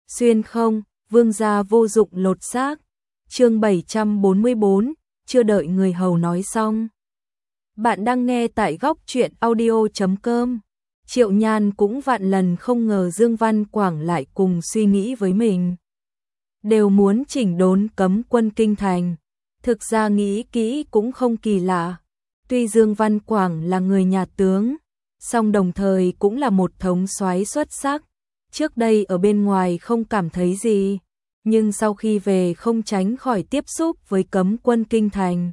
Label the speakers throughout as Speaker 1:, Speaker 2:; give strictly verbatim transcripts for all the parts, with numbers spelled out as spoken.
Speaker 1: Xuyên không, vương gia vô dụng lột xác. Chương bảy trăm bốn mươi bốn, chưa đợi người hầu nói xong. Bạn đang nghe tại góc truyện audio chấm com. Triệu Nhan cũng vạn lần không ngờ Dương Văn Quảng lại cùng suy nghĩ với mình. Đều muốn chỉnh đốn cấm quân kinh thành. Thực ra nghĩ kỹ cũng không kỳ lạ. Tuy Dương Văn Quảng là người nhà tướng, song đồng thời cũng là một thống soái xuất sắc. Trước đây ở bên ngoài không cảm thấy gì, nhưng sau khi về không tránh khỏi tiếp xúc với cấm quân kinh thành.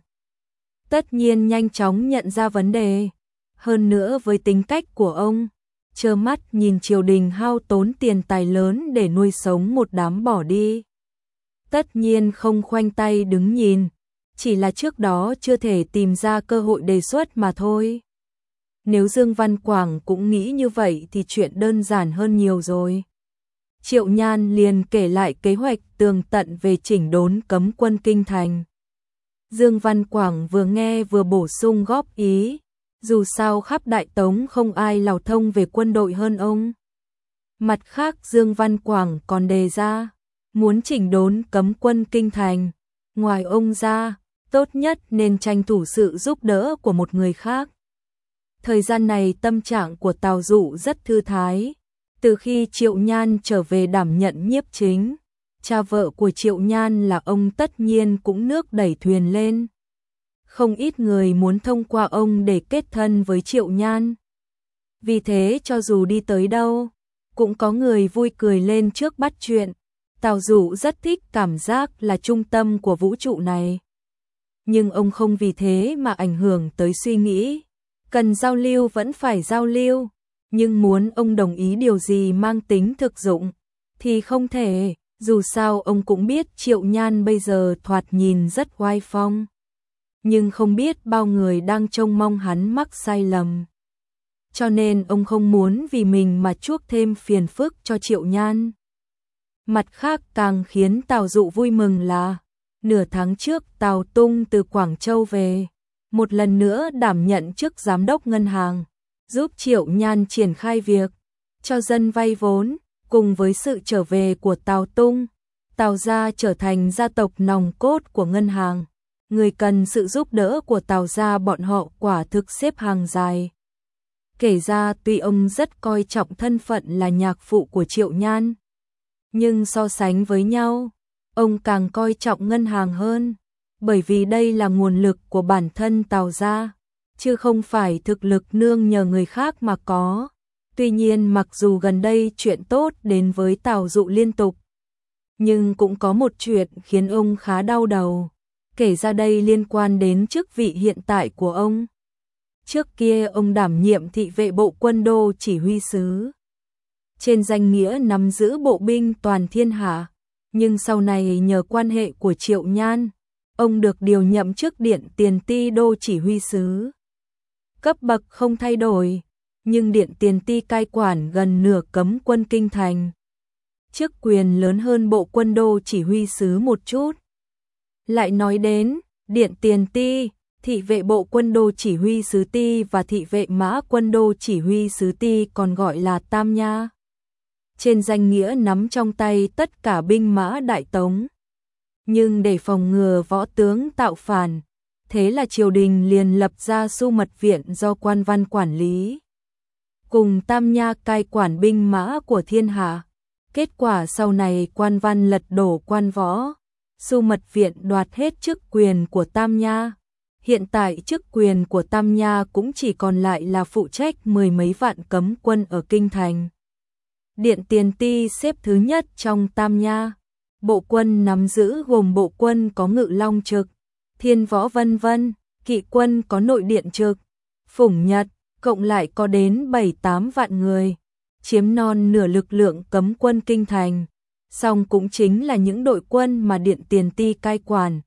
Speaker 1: Tất nhiên nhanh chóng nhận ra vấn đề. Hơn nữa với tính cách của ông, trơ mắt nhìn triều đình hao tốn tiền tài lớn để nuôi sống một đám bỏ đi. Tất nhiên không khoanh tay đứng nhìn, chỉ là trước đó chưa thể tìm ra cơ hội đề xuất mà thôi. Nếu Dương Văn Quảng cũng nghĩ như vậy thì chuyện đơn giản hơn nhiều rồi. Triệu Nhan liền kể lại kế hoạch tường tận về chỉnh đốn cấm quân kinh thành. Dương Văn Quảng vừa nghe vừa bổ sung góp ý, dù sao khắp Đại Tống không ai lào thông về quân đội hơn ông. Mặt khác Dương Văn Quảng còn đề ra, muốn chỉnh đốn cấm quân kinh thành, ngoài ông ra, tốt nhất nên tranh thủ sự giúp đỡ của một người khác. Thời gian này tâm trạng của Tào Dụ rất thư thái. Từ khi Triệu Nhan trở về đảm nhận nhiếp chính, cha vợ của Triệu Nhan là ông tất nhiên cũng nước đẩy thuyền lên. Không ít người muốn thông qua ông để kết thân với Triệu Nhan. Vì thế cho dù đi tới đâu, cũng có người vui cười lên trước bắt chuyện. Tào Dụ rất thích cảm giác là trung tâm của vũ trụ này. Nhưng ông không vì thế mà ảnh hưởng tới suy nghĩ. Cần giao lưu vẫn phải giao lưu, nhưng muốn ông đồng ý điều gì mang tính thực dụng thì không thể, dù sao ông cũng biết Triệu Nhan bây giờ thoạt nhìn rất oai phong, nhưng không biết bao người đang trông mong hắn mắc sai lầm. Cho nên ông không muốn vì mình mà chuốc thêm phiền phức cho Triệu Nhan. Mặt khác càng khiến Tào Dụ vui mừng là nửa tháng trước Tào Tung từ Quảng Châu về, một lần nữa đảm nhận chức giám đốc ngân hàng, giúp Triệu Nhan triển khai việc cho dân vay vốn. Cùng với sự trở về của Tào Tung, Tào gia trở thành gia tộc nòng cốt của ngân hàng. Người cần sự giúp đỡ của Tào gia bọn họ quả thực xếp hàng dài. Kể ra tuy ông rất coi trọng thân phận là nhạc phụ của Triệu Nhan, nhưng so sánh với nhau, ông càng coi trọng ngân hàng hơn. Bởi vì đây là nguồn lực của bản thân Tào gia, chứ không phải thực lực nương nhờ người khác mà có. Tuy nhiên mặc dù gần đây chuyện tốt đến với Tào Dụ liên tục, nhưng cũng có một chuyện khiến ông khá đau đầu. Kể ra đây liên quan đến chức vị hiện tại của ông. Trước kia ông đảm nhiệm thị vệ bộ quân đô chỉ huy sứ, trên danh nghĩa nắm giữ bộ binh toàn thiên hạ, nhưng sau này nhờ quan hệ của Triệu Nhan, ông được điều nhậm chức Điện Tiền Ti đô chỉ huy sứ. Cấp bậc không thay đổi, nhưng Điện Tiền Ti cai quản gần nửa cấm quân kinh thành. Chức quyền lớn hơn bộ quân đô chỉ huy sứ một chút. Lại nói đến Điện Tiền Ti, thị vệ bộ quân đô chỉ huy sứ Ti và thị vệ mã quân đô chỉ huy sứ Ti còn gọi là Tam Nha. Trên danh nghĩa nắm trong tay tất cả binh mã Đại Tống. Nhưng để phòng ngừa võ tướng tạo phản, thế là triều đình liền lập ra Xu Mật Viện do Quan Văn quản lý, cùng Tam Nha cai quản binh mã của thiên hạ. Kết quả sau này Quan Văn lật đổ Quan Võ, Xu Mật Viện đoạt hết chức quyền của Tam Nha. Hiện tại chức quyền của Tam Nha cũng chỉ còn lại là phụ trách mười mấy vạn cấm quân ở kinh thành. Điện Tiền Ti xếp thứ nhất trong Tam Nha. Bộ quân nắm giữ gồm bộ quân có ngự long trực, thiên võ vân vân, kỵ quân có nội điện trực, phủng nhật, cộng lại có đến bảy tám vạn người, chiếm non nửa lực lượng cấm quân kinh thành. Song cũng chính là những đội quân mà Điện Tiền Ti cai quản,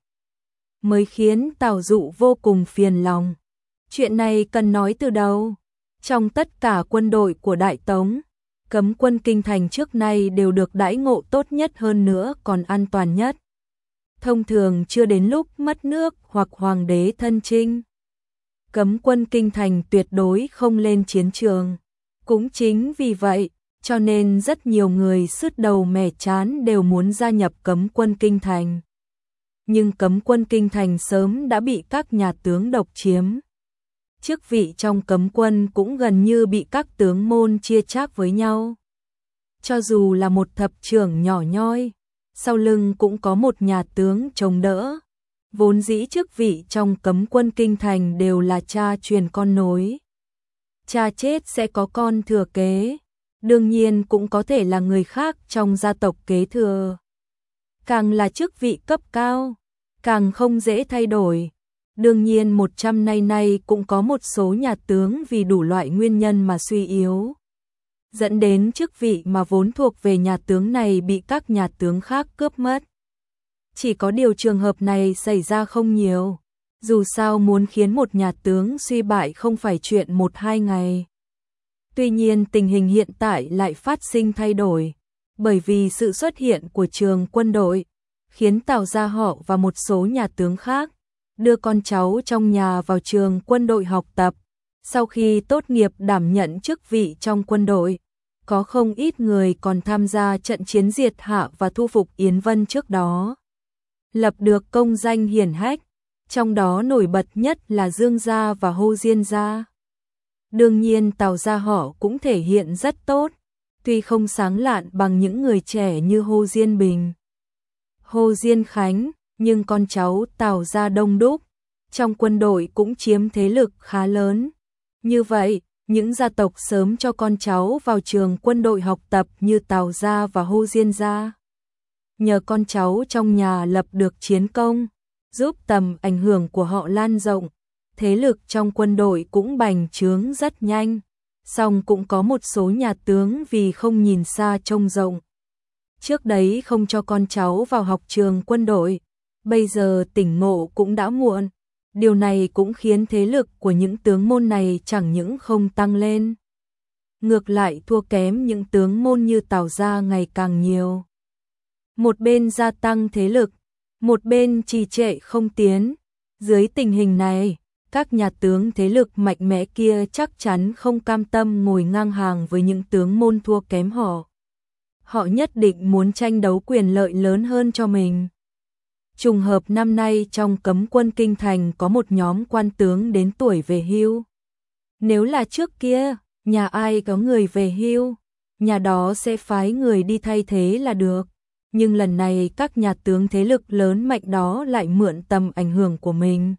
Speaker 1: mới khiến Tào Dụ vô cùng phiền lòng. Chuyện này cần nói từ đầu. Trong tất cả quân đội của Đại Tống, cấm quân kinh thành trước nay đều được đãi ngộ tốt nhất, hơn nữa còn an toàn nhất. Thông thường chưa đến lúc mất nước hoặc hoàng đế thân chinh, cấm quân kinh thành tuyệt đối không lên chiến trường. Cũng chính vì vậy, cho nên rất nhiều người sứt đầu mẻ trán đều muốn gia nhập cấm quân kinh thành. Nhưng cấm quân kinh thành sớm đã bị các nhà tướng độc chiếm. Chức vị trong cấm quân cũng gần như bị các tướng môn chia chác với nhau. Cho dù là một thập trưởng nhỏ nhoi, sau lưng cũng có một nhà tướng chống đỡ. Vốn dĩ chức vị trong cấm quân kinh thành đều là cha truyền con nối. Cha chết sẽ có con thừa kế, đương nhiên cũng có thể là người khác trong gia tộc kế thừa. Càng là chức vị cấp cao, càng không dễ thay đổi. Đương nhiên một trăm nay nay cũng có một số nhà tướng vì đủ loại nguyên nhân mà suy yếu, dẫn đến chức vị mà vốn thuộc về nhà tướng này bị các nhà tướng khác cướp mất. Chỉ có điều trường hợp này xảy ra không nhiều. Dù sao muốn khiến một nhà tướng suy bại không phải chuyện một hai ngày. Tuy nhiên tình hình hiện tại lại phát sinh thay đổi, bởi vì sự xuất hiện của trường quân đội, khiến Tào gia họ và một số nhà tướng khác đưa con cháu trong nhà vào trường quân đội học tập. Sau khi tốt nghiệp đảm nhận chức vị trong quân đội, có không ít người còn tham gia trận chiến diệt Hạ và thu phục Yến Vân trước đó, lập được công danh hiển hách, trong đó nổi bật nhất là Dương gia và Hồ Diên gia. Đương nhiên Tào gia họ cũng thể hiện rất tốt, tuy không sáng lạn bằng những người trẻ như Hồ Diên Bình, Hồ Diên Khánh, nhưng con cháu Tào gia đông đúc, trong quân đội cũng chiếm thế lực khá lớn. Như vậy, những gia tộc sớm cho con cháu vào trường quân đội học tập như Tào gia và Hồ Diên gia, nhờ con cháu trong nhà lập được chiến công, giúp tầm ảnh hưởng của họ lan rộng, thế lực trong quân đội cũng bành trướng rất nhanh. Song cũng có một số nhà tướng vì không nhìn xa trông rộng, trước đấy không cho con cháu vào học trường quân đội, bây giờ tỉnh ngộ cũng đã muộn. Điều này cũng khiến thế lực của những tướng môn này chẳng những không tăng lên, ngược lại thua kém những tướng môn như Tào gia ngày càng nhiều. Một bên gia tăng thế lực, một bên trì trệ không tiến. Dưới tình hình này, các nhà tướng thế lực mạnh mẽ kia chắc chắn không cam tâm ngồi ngang hàng với những tướng môn thua kém họ. Họ nhất định muốn tranh đấu quyền lợi lớn hơn cho mình. Trùng hợp năm nay trong cấm quân kinh thành có một nhóm quan tướng đến tuổi về hưu. Nếu là trước kia, nhà ai có người về hưu, nhà đó sẽ phái người đi thay thế là được. Nhưng lần này các nhà tướng thế lực lớn mạnh đó lại mượn tầm ảnh hưởng của mình,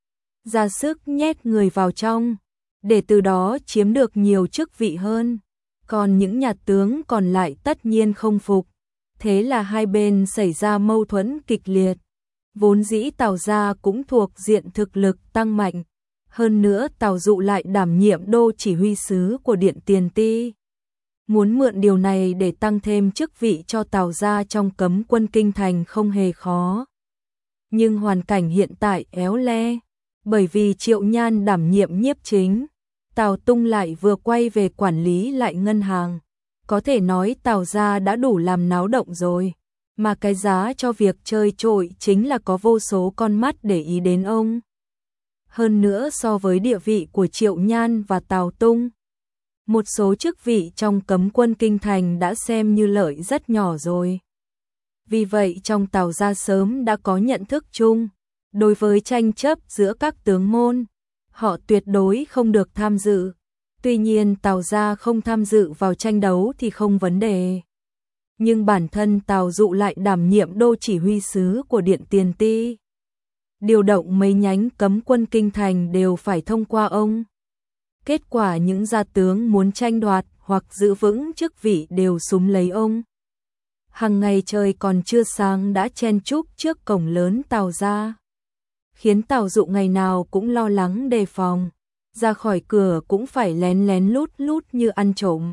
Speaker 1: ra sức nhét người vào trong, để từ đó chiếm được nhiều chức vị hơn. Còn những nhà tướng còn lại tất nhiên không phục. Thế là hai bên xảy ra mâu thuẫn kịch liệt. Vốn dĩ Tào gia cũng thuộc diện thực lực tăng mạnh. Hơn nữa Tào Dụ lại đảm nhiệm đô chỉ huy sứ của Điện Tiền Ti. Muốn mượn điều này để tăng thêm chức vị cho Tào gia trong cấm quân kinh thành không hề khó. Nhưng hoàn cảnh hiện tại éo le, bởi vì Triệu Nhan đảm nhiệm nhiếp chính, Tào Tung lại vừa quay về quản lý lại ngân hàng. Có thể nói Tào gia đã đủ làm náo động rồi, mà cái giá cho việc chơi trội chính là có vô số con mắt để ý đến ông. Hơn nữa so với địa vị của Triệu Nhan và Tào Tung, một số chức vị trong cấm quân kinh thành đã xem như lợi rất nhỏ rồi. Vì vậy trong Tào gia sớm đã có nhận thức chung, đối với tranh chấp giữa các tướng môn, họ tuyệt đối không được tham dự. Tuy nhiên Tào gia không tham dự vào tranh đấu thì không vấn đề. Nhưng bản thân Tào Dụ lại đảm nhiệm đô chỉ huy sứ của Điện Tiền Ti. Điều động mấy nhánh cấm quân kinh thành đều phải thông qua ông. Kết quả những gia tướng muốn tranh đoạt hoặc giữ vững chức vị đều súm lấy ông. Hằng ngày trời còn chưa sáng đã chen chúc trước cổng lớn Tào gia, khiến Tào Dụ ngày nào cũng lo lắng đề phòng, ra khỏi cửa cũng phải lén lén lút lút như ăn trộm.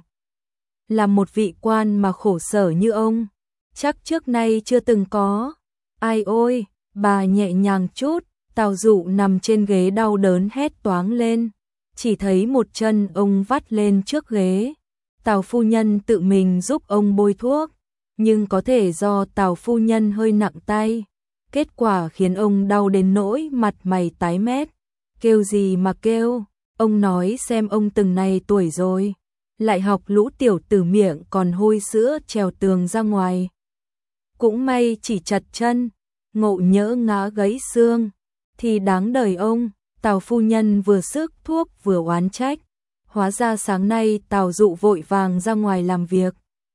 Speaker 1: Là một vị quan mà khổ sở như ông, chắc trước nay chưa từng có. Ai ôi, bà nhẹ nhàng chút, Tào Dụ nằm trên ghế đau đớn hét toáng lên, chỉ thấy một chân ông vắt lên trước ghế. Tào phu nhân tự mình giúp ông bôi thuốc, nhưng có thể do Tào phu nhân hơi nặng tay, kết quả khiến ông đau đến nỗi mặt mày tái mét. Kêu gì mà kêu, ông nói xem ông từng này tuổi rồi, lại học lũ tiểu tử miệng còn hôi sữa trèo tường ra ngoài. Cũng may chỉ chật chân, ngộ nhỡ ngã gãy xương, thì đáng đời ông. Tào phu nhân vừa sức thuốc vừa oán trách. Hóa ra sáng nay Tào Dụ vội vàng ra ngoài làm việc.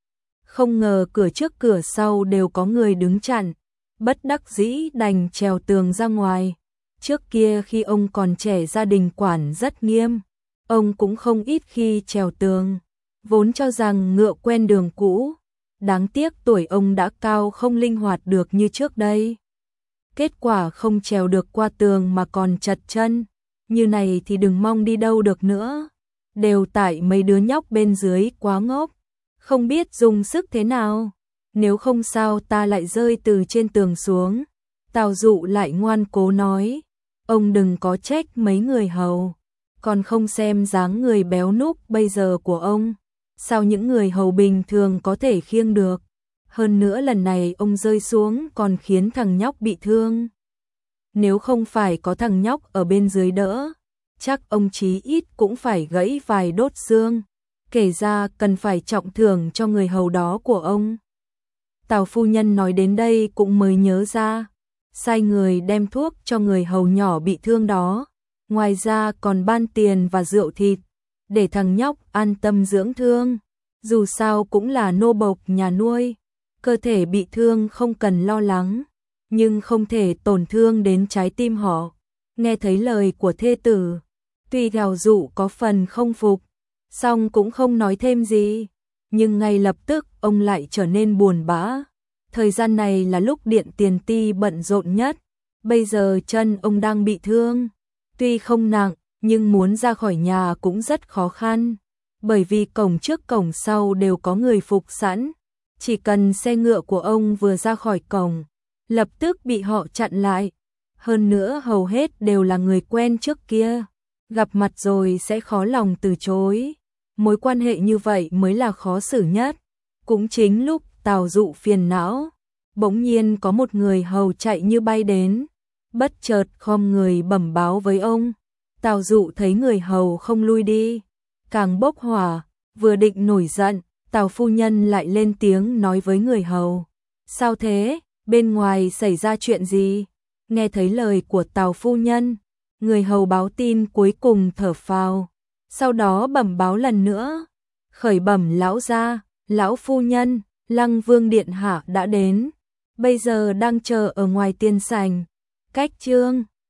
Speaker 1: Không ngờ cửa trước cửa sau đều có người đứng chặn, bất đắc dĩ đành trèo tường ra ngoài. Trước kia khi ông còn trẻ gia đình quản rất nghiêm, ông cũng không ít khi trèo tường, vốn cho rằng ngựa quen đường cũ. Đáng tiếc tuổi ông đã cao không linh hoạt được như trước đây. Kết quả không trèo được qua tường mà còn chật chân, như này thì đừng mong đi đâu được nữa. Đều tại mấy đứa nhóc bên dưới quá ngốc, không biết dùng sức thế nào, nếu không sao ta lại rơi từ trên tường xuống. Tào Dụ lại ngoan cố nói, ông đừng có trách mấy người hầu, còn không xem dáng người béo núc bây giờ của ông, sao những người hầu bình thường có thể khiêng được. Hơn nữa lần này ông rơi xuống còn khiến thằng nhóc bị thương. Nếu không phải có thằng nhóc ở bên dưới đỡ, chắc ông chí ít cũng phải gãy vài đốt xương. Kể ra cần phải trọng thưởng cho người hầu đó của ông. Tào phu nhân nói đến đây cũng mới nhớ ra, sai người đem thuốc cho người hầu nhỏ bị thương đó. Ngoài ra còn ban tiền và rượu thịt, để thằng nhóc an tâm dưỡng thương. Dù sao cũng là nô bộc nhà nuôi, cơ thể bị thương không cần lo lắng, nhưng không thể tổn thương đến trái tim họ. Nghe thấy lời của thê tử, tuy Tào Dụ có phần không phục, song cũng không nói thêm gì. Nhưng ngay lập tức ông lại trở nên buồn bã. Thời gian này là lúc Điện Tiền Ti bận rộn nhất. Bây giờ chân ông đang bị thương, tuy không nặng, nhưng muốn ra khỏi nhà cũng rất khó khăn. Bởi vì cổng trước cổng sau đều có người phục sẵn. Chỉ cần xe ngựa của ông vừa ra khỏi cổng, lập tức bị họ chặn lại. Hơn nữa hầu hết đều là người quen trước kia, gặp mặt rồi sẽ khó lòng từ chối. Mối quan hệ như vậy mới là khó xử nhất. Cũng chính lúc Tào Dụ phiền não, bỗng nhiên có một người hầu chạy như bay đến, bất chợt khom người bẩm báo với ông. Tào Dụ thấy người hầu không lui đi, càng bốc hỏa, vừa định nổi giận, Tào phu nhân lại lên tiếng nói với người hầu. Sao thế, bên ngoài xảy ra chuyện gì? Nghe thấy lời của Tào phu nhân, người hầu báo tin cuối cùng thở phào, sau đó bẩm báo lần nữa. Khởi bẩm lão gia, lão phu nhân, Lăng Vương điện hạ đã đến, bây giờ đang chờ ở ngoài tiên sảnh. Cách chương